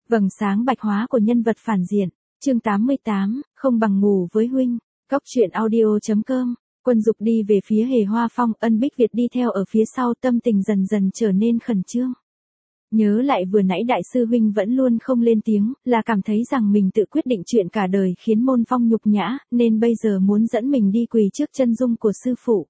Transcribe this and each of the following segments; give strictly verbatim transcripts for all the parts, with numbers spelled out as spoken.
Vầng sáng bạch hóa của nhân vật phản diện. Chương tám mươi tám, không bằng ngủ với huynh. Cóc truyện audio chấm com. Quân Dục đi về phía Hề Hoa Phong, Ân Bích Việt đi theo ở phía sau, tâm tình dần dần trở nên khẩn trương. Nhớ lại vừa nãy đại sư huynh vẫn luôn không lên tiếng, là cảm thấy rằng mình tự quyết định chuyện cả đời khiến môn phong nhục nhã, nên bây giờ muốn dẫn mình đi quỳ trước chân dung của sư phụ.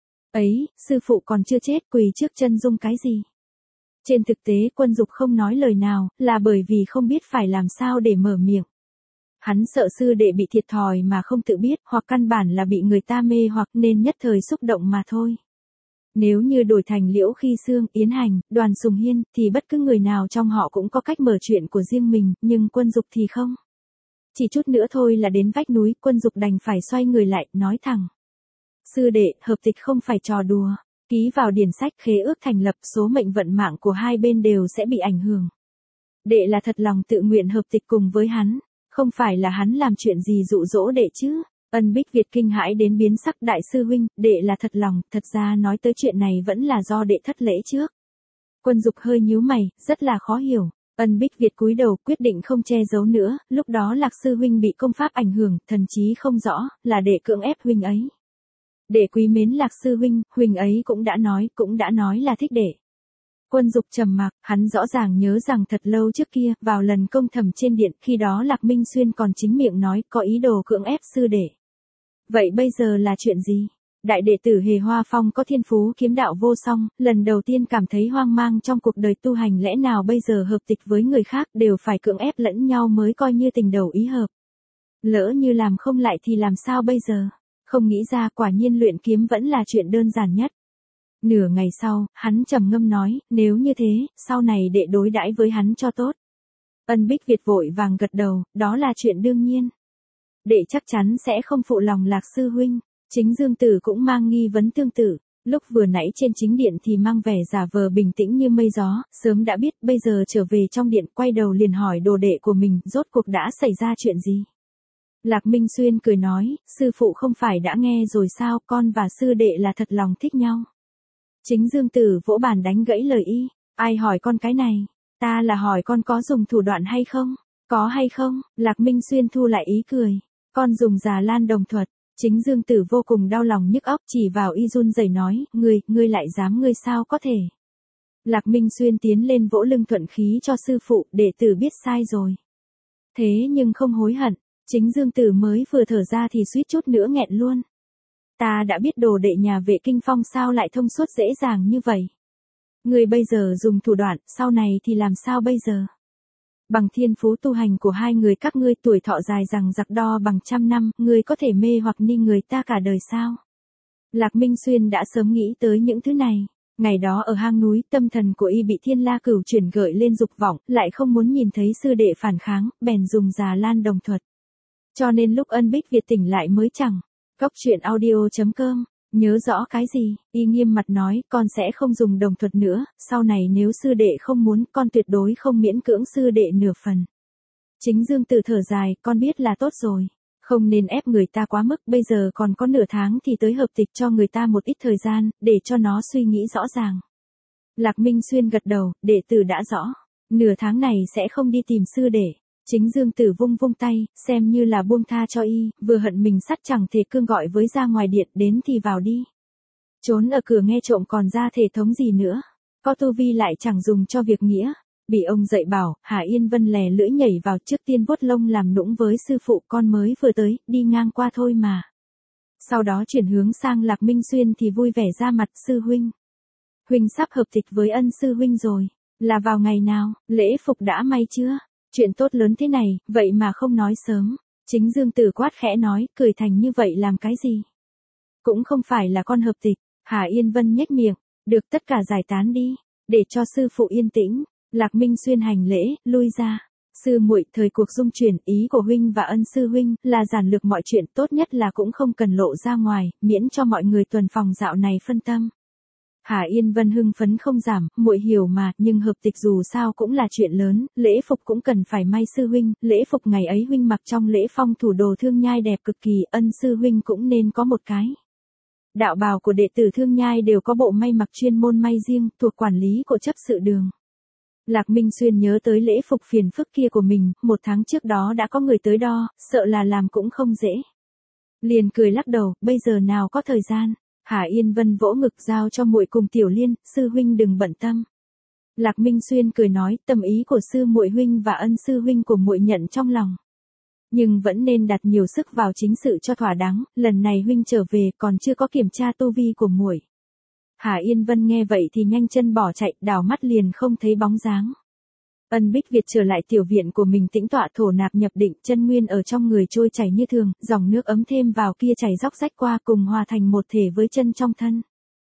Ấy, sư phụ còn chưa chết, quỳ trước chân dung cái gì? Trên thực tế Quân Dục không nói lời nào, là bởi vì không biết phải làm sao để mở miệng. Hắn sợ sư đệ bị thiệt thòi mà không tự biết, hoặc căn bản là bị người ta mê hoặc nên nhất thời xúc động mà thôi. Nếu như đổi thành Liễu Khi Sương, Yến Hành, Đoàn Sùng Hiên, thì bất cứ người nào trong họ cũng có cách mở chuyện của riêng mình, nhưng Quân Dục thì không. Chỉ chút nữa thôi là đến vách núi, Quân Dục đành phải xoay người lại, nói thẳng. Sư đệ, hợp tịch không phải trò đùa. Ký vào điển sách khế ước thành lập, số mệnh vận mạng của hai bên đều sẽ bị ảnh hưởng. Đệ là thật lòng tự nguyện hợp tịch cùng với hắn, không phải là hắn làm chuyện gì dụ dỗ đệ chứ. Ân Bích Việt kinh hãi đến biến sắc, đại sư huynh, đệ là thật lòng, thật ra nói tới chuyện này vẫn là do đệ thất lễ trước. Quân Dục hơi nhíu mày, rất là khó hiểu. Ân Bích Việt cúi đầu quyết định không che giấu nữa, lúc đó Lạc sư huynh bị công pháp ảnh hưởng, thần trí không rõ, là đệ cưỡng ép huynh ấy. Đệ quý mến Lạc sư huynh, huynh ấy cũng đã nói, cũng đã nói là thích đệ. Quân Dục trầm mặc, hắn rõ ràng nhớ rằng thật lâu trước kia, vào lần công thẩm trên điện, khi đó Lạc Minh Xuyên còn chính miệng nói có ý đồ cưỡng ép sư đệ. Vậy bây giờ là chuyện gì? Đại đệ tử Hề Hoa Phong có thiên phú kiếm đạo vô song, lần đầu tiên cảm thấy hoang mang trong cuộc đời tu hành, lẽ nào bây giờ hợp tịch với người khác đều phải cưỡng ép lẫn nhau mới coi như tình đầu ý hợp. Lỡ như làm không lại thì làm sao bây giờ? Không nghĩ ra quả nhiên luyện kiếm vẫn là chuyện đơn giản nhất. Nửa ngày sau, hắn trầm ngâm nói, nếu như thế, sau này đệ đối đãi với hắn cho tốt. Ân Bích Việt vội vàng gật đầu, đó là chuyện đương nhiên. Đệ chắc chắn sẽ không phụ lòng Lạc sư huynh. Chính Dương Tử cũng mang nghi vấn tương tự, lúc vừa nãy trên chính điện thì mang vẻ giả vờ bình tĩnh như mây gió, sớm đã biết, bây giờ trở về trong điện quay đầu liền hỏi đồ đệ của mình, rốt cuộc đã xảy ra chuyện gì. Lạc Minh Xuyên cười nói, sư phụ không phải đã nghe rồi sao, con và sư đệ là thật lòng thích nhau. Chính Dương Tử vỗ bàn đánh gãy lời y, ai hỏi con cái này, ta là hỏi con có dùng thủ đoạn hay không, có hay không. Lạc Minh Xuyên thu lại ý cười, con dùng Già Lan Đồng thuật. Chính Dương Tử vô cùng đau lòng nhức óc, chỉ vào y run rẩy nói, ngươi, ngươi lại dám, ngươi sao có thể. Lạc Minh Xuyên tiến lên vỗ lưng thuận khí cho sư phụ, đệ tử biết sai rồi. Thế nhưng không hối hận. Chính Dương Tử mới vừa thở ra thì suýt chút nữa nghẹn luôn. Ta đã biết đồ đệ nhà Vệ Kinh Phong sao lại thông suốt dễ dàng như vậy. Người bây giờ dùng thủ đoạn, sau này thì làm sao bây giờ? Bằng thiên phú tu hành của hai người các ngươi, tuổi thọ dài rằng giặc đo bằng trăm năm, ngươi có thể mê hoặc ni người ta cả đời sao? Lạc Minh Xuyên đã sớm nghĩ tới những thứ này. Ngày đó ở hang núi, tâm thần của y bị Thiên La Cửu chuyển gợi lên dục vọng, lại không muốn nhìn thấy sư đệ phản kháng, bèn dùng Già Lan Đồng thuật. Cho nên lúc Ân Bích Việt tỉnh lại mới chẳng. Cóc truyện audio chấm com. Nhớ rõ cái gì? Y nghiêm mặt nói, con sẽ không dùng đồng thuật nữa, sau này nếu sư đệ không muốn, con tuyệt đối không miễn cưỡng sư đệ nửa phần. Chính Dương Tử thở dài, con biết là tốt rồi. Không nên ép người ta quá mức, bây giờ còn có nửa tháng thì tới hợp tịch, cho người ta một ít thời gian, để cho nó suy nghĩ rõ ràng. Lạc Minh Xuyên gật đầu, đệ tử đã rõ. Nửa tháng này sẽ không đi tìm sư đệ. Chính Dương Tử vung vung tay, xem như là buông tha cho y, vừa hận mình sắt chẳng thể cương gọi với ra ngoài điện, đến thì vào đi. Trốn ở cửa nghe trộm còn ra thể thống gì nữa, có tu vi lại chẳng dùng cho việc nghĩa. Bị ông dạy bảo, Hà Yên Vân lè lưỡi nhảy vào, trước tiên vuốt lông làm nũng với sư phụ, con mới vừa tới, đi ngang qua thôi mà. Sau đó chuyển hướng sang Lạc Minh Xuyên thì vui vẻ ra mặt, sư huynh. Huynh sắp hợp tịch với Ân sư huynh rồi, là vào ngày nào, lễ phục đã may chưa? Chuyện tốt lớn thế này, vậy mà không nói sớm. Chính Dương Tử quát khẽ nói, cười thành như vậy làm cái gì? Cũng không phải là con hợp tịch. Hà Yên Vân nhếch miệng, được, tất cả giải tán đi, để cho sư phụ yên tĩnh. Lạc Minh Xuyên hành lễ, lui ra. Sư muội, thời cuộc dung chuyển, ý của huynh và Ân sư huynh là giản lược mọi chuyện, tốt nhất là cũng không cần lộ ra ngoài, miễn cho mọi người tuần phòng dạo này phân tâm. Hà Yên Vân hưng phấn không giảm, muội hiểu mà, nhưng hợp tịch dù sao cũng là chuyện lớn, lễ phục cũng cần phải may sư huynh, lễ phục ngày ấy huynh mặc trong lễ phong thủ đồ Thương Nhai đẹp cực kỳ, Ân sư huynh cũng nên có một cái. Đạo bào của đệ tử Thương Nhai đều có bộ may mặc chuyên môn may riêng, thuộc quản lý của chấp sự đường. Lạc Minh Xuyên nhớ tới lễ phục phiền phức kia của mình, một tháng trước đó đã có người tới đo, sợ là làm cũng không dễ. Liền cười lắc đầu, bây giờ nào có thời gian. Hà Yên Vân vỗ ngực giao cho muội cùng Tiểu Liên, sư huynh đừng bận tâm. Lạc Minh Xuyên cười nói, tâm ý của sư muội huynh và ân sư huynh của muội nhận trong lòng. Nhưng vẫn nên đặt nhiều sức vào chính sự cho thỏa đáng, lần này huynh trở về còn chưa có kiểm tra tu vi của muội. Hà Yên Vân nghe vậy thì nhanh chân bỏ chạy, đảo mắt liền không thấy bóng dáng. Ân Bích Việt trở lại tiểu viện của mình tĩnh tọa thổ nạp nhập định, chân nguyên ở trong người trôi chảy như thường, dòng nước ấm thêm vào kia chảy róc rách qua cùng hòa thành một thể với chân trong thân.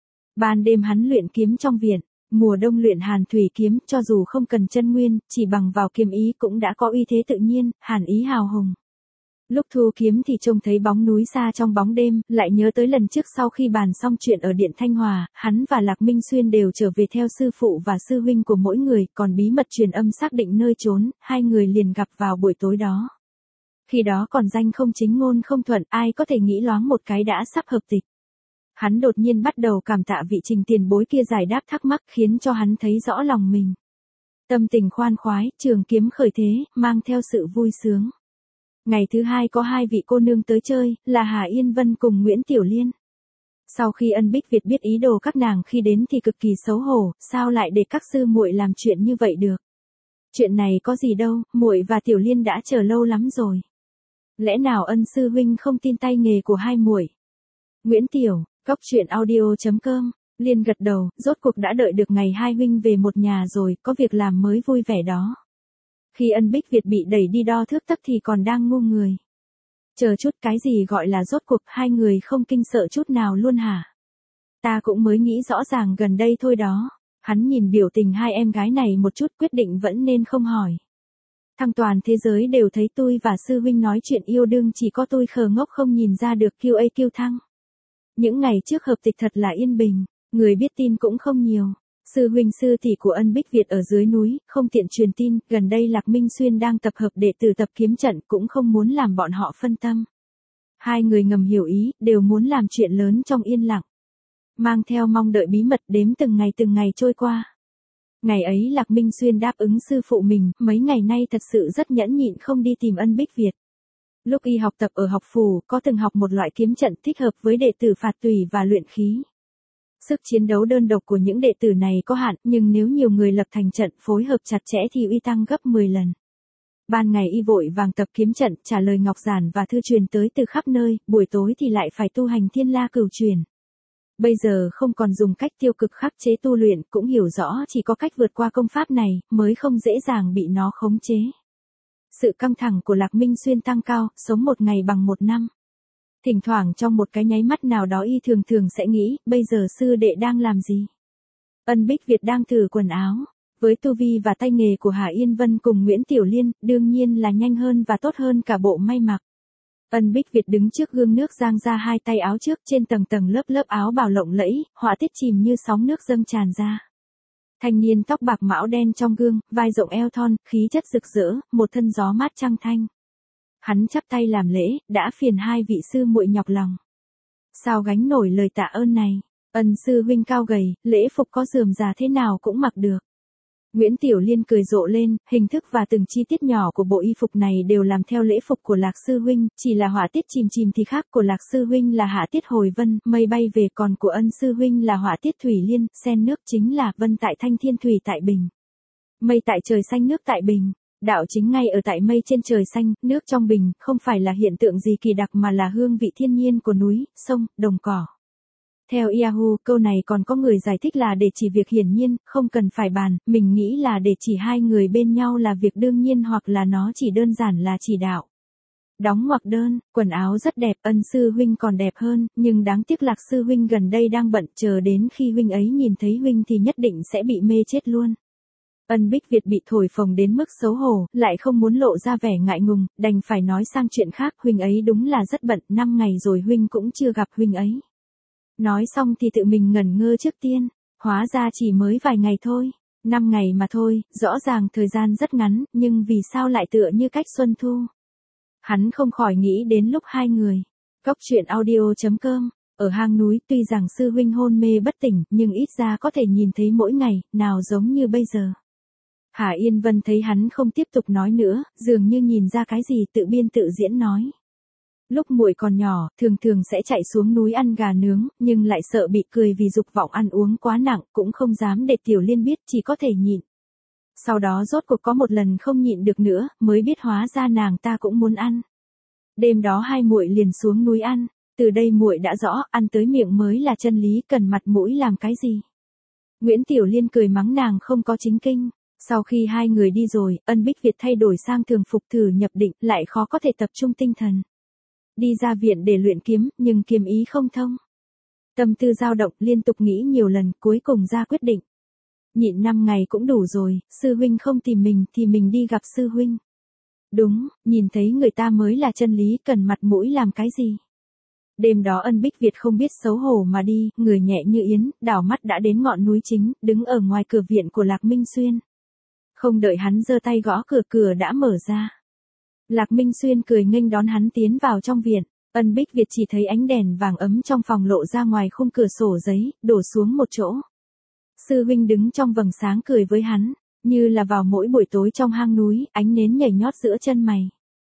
Ban đêm hắn luyện kiếm trong viện, mùa đông luyện hàn thủy kiếm, cho dù không cần chân nguyên, chỉ bằng vào kiếm ý cũng đã có uy thế tự nhiên, hàn ý hào hùng. Lúc thu kiếm thì trông thấy bóng núi xa trong bóng đêm, lại nhớ tới lần trước sau khi bàn xong chuyện ở Điện Thanh Hòa, hắn và Lạc Minh Xuyên đều trở về theo sư phụ và sư huynh của mỗi người, còn bí mật truyền âm xác định nơi trốn, hai người liền gặp vào buổi tối đó. Khi đó còn danh không chính ngôn không thuận, ai có thể nghĩ loáng một cái đã sắp hợp tịch. Hắn đột nhiên bắt đầu cảm tạ vị Trình tiền bối kia giải đáp thắc mắc, khiến cho hắn thấy rõ lòng mình. Tâm tình khoan khoái, trường kiếm khởi thế, mang theo sự vui sướng. Ngày thứ hai có hai vị cô nương tới chơi, là Hà Yên Vân cùng Nguyễn Tiểu Liên. Sau khi Ân Bích Việt biết ý đồ các nàng khi đến thì cực kỳ xấu hổ, sao lại để các sư muội làm chuyện như vậy được? Chuyện này có gì đâu, muội và Tiểu Liên đã chờ lâu lắm rồi. Lẽ nào Ân sư huynh không tin tay nghề của hai muội? Nguyễn Tiểu, Cóc Truyện Audio chấm com. Liên gật đầu, rốt cuộc đã đợi được ngày hai huynh về một nhà rồi, có việc làm mới vui vẻ đó. Khi Ân Bích Việt bị đẩy đi đo thước tấc thì còn đang ngu người. Chờ chút, cái gì gọi là rốt cuộc, hai người không kinh sợ chút nào luôn hả? Ta cũng mới nghĩ rõ ràng gần đây thôi đó. Hắn nhìn biểu tình hai em gái này một chút, quyết định vẫn nên không hỏi. Thăng toàn thế giới đều thấy tôi và sư huynh nói chuyện yêu đương, chỉ có tôi khờ ngốc không nhìn ra được kiêu a kiêu thăng. Những ngày trước hợp tịch thật là yên bình, người biết tin cũng không nhiều. Sư huynh sư tỷ của Ân Bích Việt ở dưới núi, không tiện truyền tin, gần đây Lạc Minh Xuyên đang tập hợp đệ tử tập kiếm trận, cũng không muốn làm bọn họ phân tâm. Hai người ngầm hiểu ý, đều muốn làm chuyện lớn trong yên lặng. Mang theo mong đợi bí mật, đếm từng ngày từng ngày trôi qua. Ngày ấy Lạc Minh Xuyên đáp ứng sư phụ mình, mấy ngày nay thật sự rất nhẫn nhịn không đi tìm Ân Bích Việt. Lúc y học tập ở học phủ, có từng học một loại kiếm trận thích hợp với đệ tử phạt tùy và luyện khí. Sức chiến đấu đơn độc của những đệ tử này có hạn, nhưng nếu nhiều người lập thành trận phối hợp chặt chẽ thì uy tăng gấp mười lần. Ban ngày y vội vàng tập kiếm trận, trả lời ngọc giản và thư truyền tới từ khắp nơi, buổi tối thì lại phải tu hành thiên la cửu truyền. Bây giờ không còn dùng cách tiêu cực khắc chế tu luyện, cũng hiểu rõ chỉ có cách vượt qua công pháp này, mới không dễ dàng bị nó khống chế. Sự căng thẳng của Lạc Minh Xuyên tăng cao, sống một ngày bằng một năm. Thỉnh thoảng trong một cái nháy mắt nào đó y thường thường sẽ nghĩ, bây giờ sư đệ đang làm gì? Ân Bích Việt đang thử quần áo. Với tu vi và tay nghề của Hà Yên Vân cùng Nguyễn Tiểu Liên, đương nhiên là nhanh hơn và tốt hơn cả bộ may mặc. Ân Bích Việt đứng trước gương nước giang ra hai tay áo trước, trên tầng tầng lớp lớp áo bào lộng lẫy, họa tiết chìm như sóng nước dâng tràn ra. Thanh niên tóc bạc mão đen trong gương, vai rộng eo thon, khí chất rực rỡ, một thân gió mát trăng thanh. Hắn chắp tay làm lễ, đã phiền hai vị sư muội nhọc lòng. Sao gánh nổi lời tạ ơn này? Ân sư huynh cao gầy, lễ phục có rườm rà thế nào cũng mặc được. Nguyễn Tiểu Liên cười rộ lên, hình thức và từng chi tiết nhỏ của bộ y phục này đều làm theo lễ phục của Lạc sư huynh, chỉ là họa tiết chìm chìm thì khác, của Lạc sư huynh là hạ tiết hồi vân, mây bay về, còn của Ân sư huynh là họa tiết thủy liên, sen nước, chính là vân tại thanh thiên thủy tại bình. Mây tại trời xanh, nước tại bình. Đạo chính ngay ở tại mây trên trời xanh, nước trong bình, không phải là hiện tượng gì kỳ đặc mà là hương vị thiên nhiên của núi, sông, đồng cỏ. Theo Yahoo, câu này còn có người giải thích là để chỉ việc hiển nhiên, không cần phải bàn, mình nghĩ là để chỉ hai người bên nhau là việc đương nhiên, hoặc là nó chỉ đơn giản là chỉ đạo. Đóng ngoặc đơn, quần áo rất đẹp, Ân sư huynh còn đẹp hơn, nhưng đáng tiếc Lạc sư huynh gần đây đang bận, chờ đến khi huynh ấy nhìn thấy huynh thì nhất định sẽ bị mê chết luôn. Ân Bích Việt bị thổi phồng đến mức xấu hổ, lại không muốn lộ ra vẻ ngại ngùng, đành phải nói sang chuyện khác, huynh ấy đúng là rất bận, năm ngày rồi huynh cũng chưa gặp huynh ấy. Nói xong thì tự mình ngẩn ngơ trước tiên, hóa ra chỉ mới vài ngày thôi, năm ngày mà thôi, rõ ràng thời gian rất ngắn, nhưng vì sao lại tựa như cách xuân thu. Hắn không khỏi nghĩ đến lúc hai người. Cóc Truyện Audio chấm com. Ở hang núi, tuy rằng sư huynh hôn mê bất tỉnh, nhưng ít ra có thể nhìn thấy mỗi ngày, nào giống như bây giờ. Hà Yên Vân thấy hắn không tiếp tục nói nữa, dường như nhìn ra cái gì tự biên tự diễn nói. Lúc muội còn nhỏ, thường thường sẽ chạy xuống núi ăn gà nướng, nhưng lại sợ bị cười vì dục vọng ăn uống quá nặng, cũng không dám để Tiểu Liên biết, chỉ có thể nhịn. Sau đó rốt cuộc có một lần không nhịn được nữa, mới biết hóa ra nàng ta cũng muốn ăn. Đêm đó hai muội liền xuống núi ăn, từ đây muội đã rõ, ăn tới miệng mới là chân lý, cần mặt mũi làm cái gì. Nguyễn Tiểu Liên cười mắng nàng không có chính kinh. Sau khi hai người đi rồi, Ân Bích Việt thay đổi sang thường phục thử nhập định, lại khó có thể tập trung tinh thần. Đi ra viện để luyện kiếm, nhưng kiếm ý không thông. Tâm tư dao động, liên tục nghĩ nhiều lần, cuối cùng ra quyết định. Nhịn năm ngày cũng đủ rồi, sư huynh không tìm mình thì mình đi gặp sư huynh. Đúng, nhìn thấy người ta mới là chân lý, cần mặt mũi làm cái gì. Đêm đó Ân Bích Việt không biết xấu hổ mà đi, người nhẹ như yến, đảo mắt đã đến ngọn núi chính, đứng ở ngoài cửa viện của Lạc Minh Xuyên. Không đợi hắn giơ tay gõ cửa, cửa đã mở ra. Lạc Minh Xuyên cười nghênh đón hắn tiến vào trong viện. Ân Bích Việt chỉ thấy ánh đèn vàng ấm trong phòng lộ ra ngoài khung cửa sổ giấy, đổ xuống một chỗ. Sư huynh đứng trong vầng sáng cười với hắn, như là vào mỗi buổi tối trong hang núi, ánh nến nhảy nhót giữa chân mày.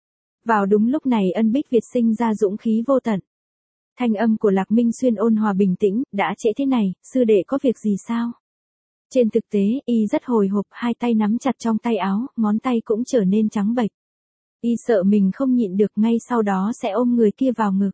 Vào đúng lúc này Ân Bích Việt sinh ra dũng khí vô tận. Thanh âm của Lạc Minh Xuyên ôn hòa bình tĩnh, đã trễ thế này, sư đệ có việc gì sao? Trên thực tế, y rất hồi hộp, hai tay nắm chặt trong tay áo, ngón tay cũng trở nên trắng bệch. Y sợ mình không nhịn được, ngay sau đó sẽ ôm người kia vào ngực.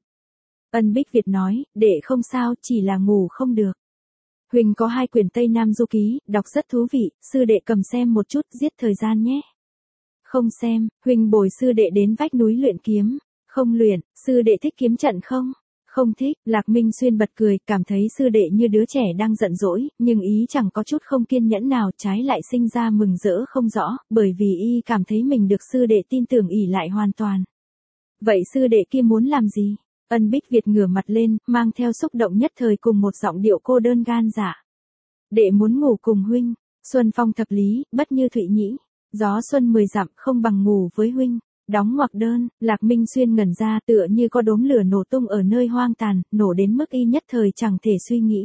Ân Bích Việt nói, đệ không sao, chỉ là ngủ không được. Huỳnh có hai quyển Tây Nam Du Ký, đọc rất thú vị, sư đệ cầm xem một chút, giết thời gian nhé. Không xem, Huỳnh bồi sư đệ đến vách núi luyện kiếm. Không luyện, sư đệ thích kiếm trận không? Không thích. Lạc Minh Xuyên bật cười, cảm thấy sư đệ như đứa trẻ đang giận dỗi, nhưng ý chẳng có chút không kiên nhẫn nào, trái lại sinh ra mừng rỡ không rõ, bởi vì y cảm thấy mình được sư đệ tin tưởng ỷ lại hoàn toàn. Vậy sư đệ kia muốn làm gì? Ân Bích Việt ngửa mặt lên, mang theo xúc động nhất thời cùng một giọng điệu cô đơn gan dạ. Đệ muốn ngủ cùng huynh. Xuân phong thập lý, bất như thụy nhĩ. Gió xuân mười dặm, không bằng ngủ với huynh. Đóng ngoặc đơn. Lạc Minh Xuyên ngẩn ra, tựa như có đốm lửa nổ tung ở nơi hoang tàn, nổ đến mức y nhất thời chẳng thể suy nghĩ.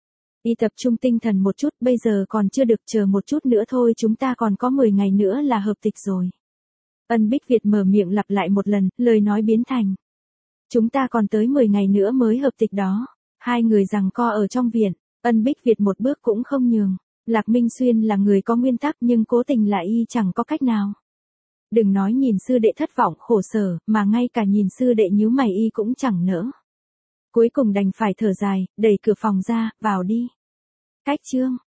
Y tập trung tinh thần một chút, bây giờ còn chưa được, chờ một chút nữa thôi, chúng ta còn có mười ngày nữa là hợp tịch rồi. Ân Bích Việt mở miệng lặp lại một lần, lời nói biến thành. Chúng ta còn tới mười ngày nữa mới hợp tịch đó. Hai người giằng co ở trong viện, Ân Bích Việt một bước cũng không nhường. Lạc Minh Xuyên là người có nguyên tắc, nhưng cố tình là y chẳng có cách nào. Đừng nói nhìn sư đệ thất vọng khổ sở, mà ngay cả nhìn sư đệ nhíu mày y cũng chẳng nỡ. Cuối cùng đành phải thở dài, đẩy cửa phòng ra, vào đi. Cách chương.